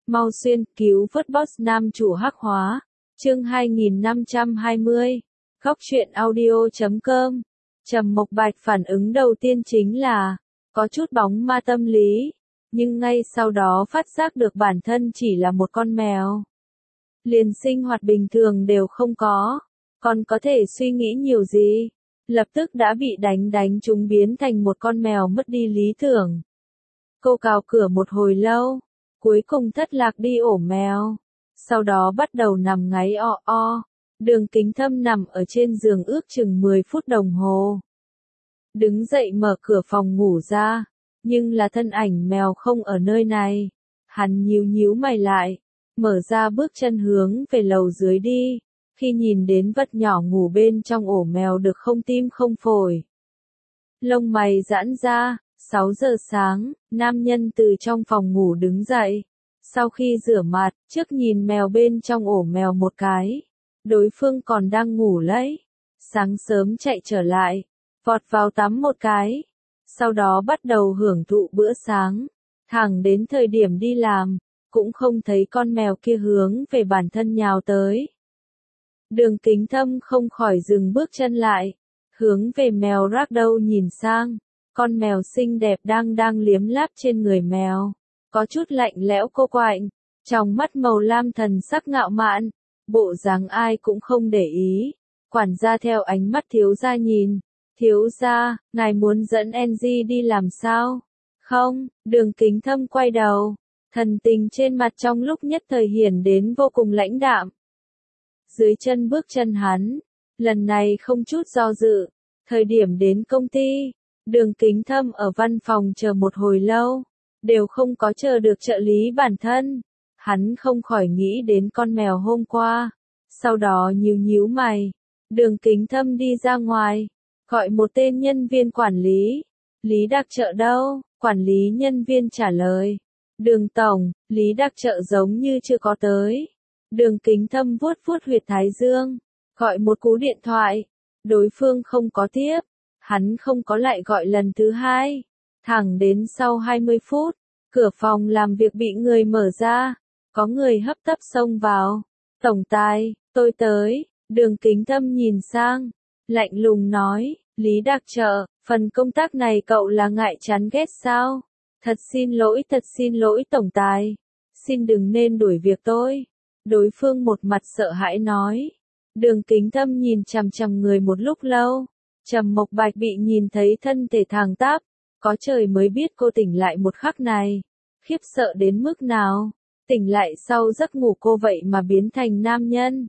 Mau xuyên, cứu vớt boss nam chủ hắc hóa. Chương 2520. Góc truyện audio.com. Trầm Mộc Bạch phản ứng đầu tiên chính là có chút bóng ma tâm lý, nhưng ngay sau đó phát giác được bản thân chỉ là một con mèo. Liền sinh hoạt bình thường đều không có, còn có thể suy nghĩ nhiều gì, lập tức đã bị đánh trúng biến thành một con mèo mất đi lý tưởng. Cô cào cửa một hồi lâu, cuối cùng thất lạc đi ổ mèo, sau đó bắt đầu nằm ngáy o o. Đường Kính Thâm nằm ở trên giường ước chừng 10 phút đồng hồ. Đứng dậy mở cửa phòng ngủ ra, nhưng là thân ảnh mèo không ở nơi này. Hắn nhíu mày lại, mở ra bước chân hướng về lầu dưới đi, khi nhìn đến vật nhỏ ngủ bên trong ổ mèo được không tim không phổi. Lông mày giãn ra, 6 giờ sáng, nam nhân từ trong phòng ngủ đứng dậy. Sau khi rửa mặt, trước nhìn mèo bên trong ổ mèo một cái. Đối phương còn đang ngủ lấy. Sáng sớm chạy trở lại, vọt vào tắm một cái. Sau đó bắt đầu hưởng thụ bữa sáng. Thẳng đến thời điểm đi làm, cũng không thấy con mèo kia hướng về bản thân nhào tới. Đường Kính Thâm không khỏi dừng bước chân lại, hướng về mèo Ragdoll nhìn sang. Con mèo xinh đẹp đang liếm láp trên người mèo, có chút lạnh lẽo cô quạnh, trong mắt màu lam thần sắc ngạo mạn, bộ dáng ai cũng không để ý. Quản gia theo ánh mắt thiếu gia nhìn, thiếu gia, ngài muốn dẫn Angie đi làm sao? Không, Đường Kính Thâm quay đầu, thần tình trên mặt trong lúc nhất thời hiển đến vô cùng lãnh đạm. Dưới chân bước chân hắn, lần này không chút do dự, thời điểm đến công ty. Đường Kính Thâm ở văn phòng chờ một hồi lâu, đều không có chờ được trợ lý bản thân. Hắn không khỏi nghĩ đến con mèo hôm qua, sau đó nhíu mày. Đường Kính Thâm đi ra ngoài, gọi một tên nhân viên quản lý. Lý Đặc Trợ đâu? Quản lý nhân viên trả lời. Đường tổng, Lý Đặc Trợ giống như chưa có tới. Đường Kính Thâm vuốt huyệt thái dương, gọi một cú điện thoại, đối phương không có tiếp. Hắn không có lại gọi lần thứ hai. Thẳng đến sau 20 phút, cửa phòng làm việc bị người mở ra, có người hấp tấp xông vào. Tổng tài, tôi tới. Đường Kính Thâm nhìn sang, lạnh lùng nói, Lý Đặc Trợ, phần công tác này cậu là ngại chán ghét sao? Thật xin lỗi tổng tài, xin đừng nên đuổi việc tôi. Đối phương một mặt sợ hãi nói. Đường Kính Thâm nhìn chằm người một lúc lâu. Trầm Mộc Bạch bị nhìn thấy thân thể thẳng tắp, có trời mới biết cô tỉnh lại một khắc này, khiếp sợ đến mức nào. Tỉnh lại sau giấc ngủ cô vậy mà biến thành nam nhân.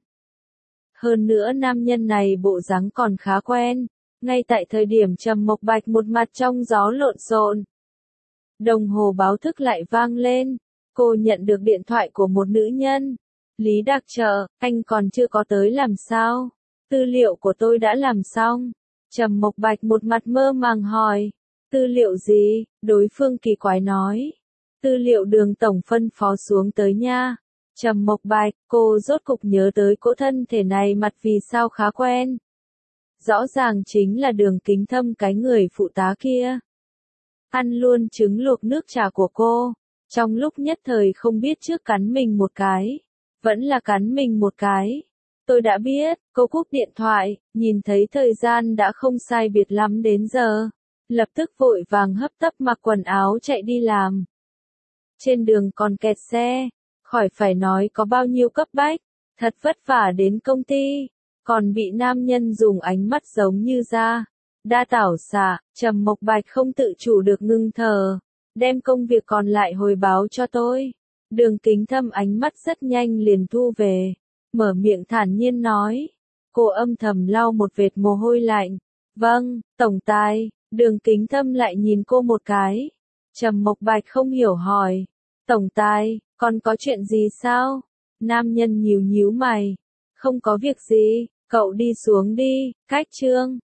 Hơn nữa nam nhân này bộ dáng còn khá quen, ngay tại thời điểm Trầm Mộc Bạch một mặt trong gió lộn xộn. Đồng hồ báo thức lại vang lên, cô nhận được điện thoại của một nữ nhân. Lý Đặc Trợ, anh còn chưa có tới làm sao? Tư liệu của tôi đã làm xong. Trầm Mộc Bạch một mặt mơ màng hỏi. Tư liệu gì? Đối phương kỳ quái nói. Tư liệu Đường tổng phân phó xuống tới nha. Trầm Mộc Bạch, cô rốt cục nhớ tới cỗ thân thể này mặt vì sao khá quen. Rõ ràng chính là Đường Kính Thâm cái người phụ tá kia. Ăn luôn trứng luộc nước trà của cô. Trong lúc nhất thời không biết trước cắn mình một cái, vẫn là cắn mình một cái. Tôi đã biết, cô cúp điện thoại, nhìn thấy thời gian đã không sai biệt lắm đến giờ. Lập tức vội vàng hấp tấp mặc quần áo chạy đi làm. Trên đường còn kẹt xe, khỏi phải nói có bao nhiêu cấp bách, thật vất vả đến công ty, còn bị nam nhân dùng ánh mắt giống như da đa tảo xạ. Trầm Mộc Bạch không tự chủ được ngưng thở, đem công việc còn lại hồi báo cho tôi. Đường Kính Thâm ánh mắt rất nhanh liền thu về, mở miệng thản nhiên nói. Cô âm thầm lau một vệt mồ hôi lạnh. Vâng, tổng tài. Đường Kính Thâm lại nhìn cô một cái. Trầm Mộc Bạch không hiểu hỏi. Tổng tài, còn có chuyện gì sao? Nam nhân nhíu mày. Không có việc gì, cậu đi xuống đi. Cách chương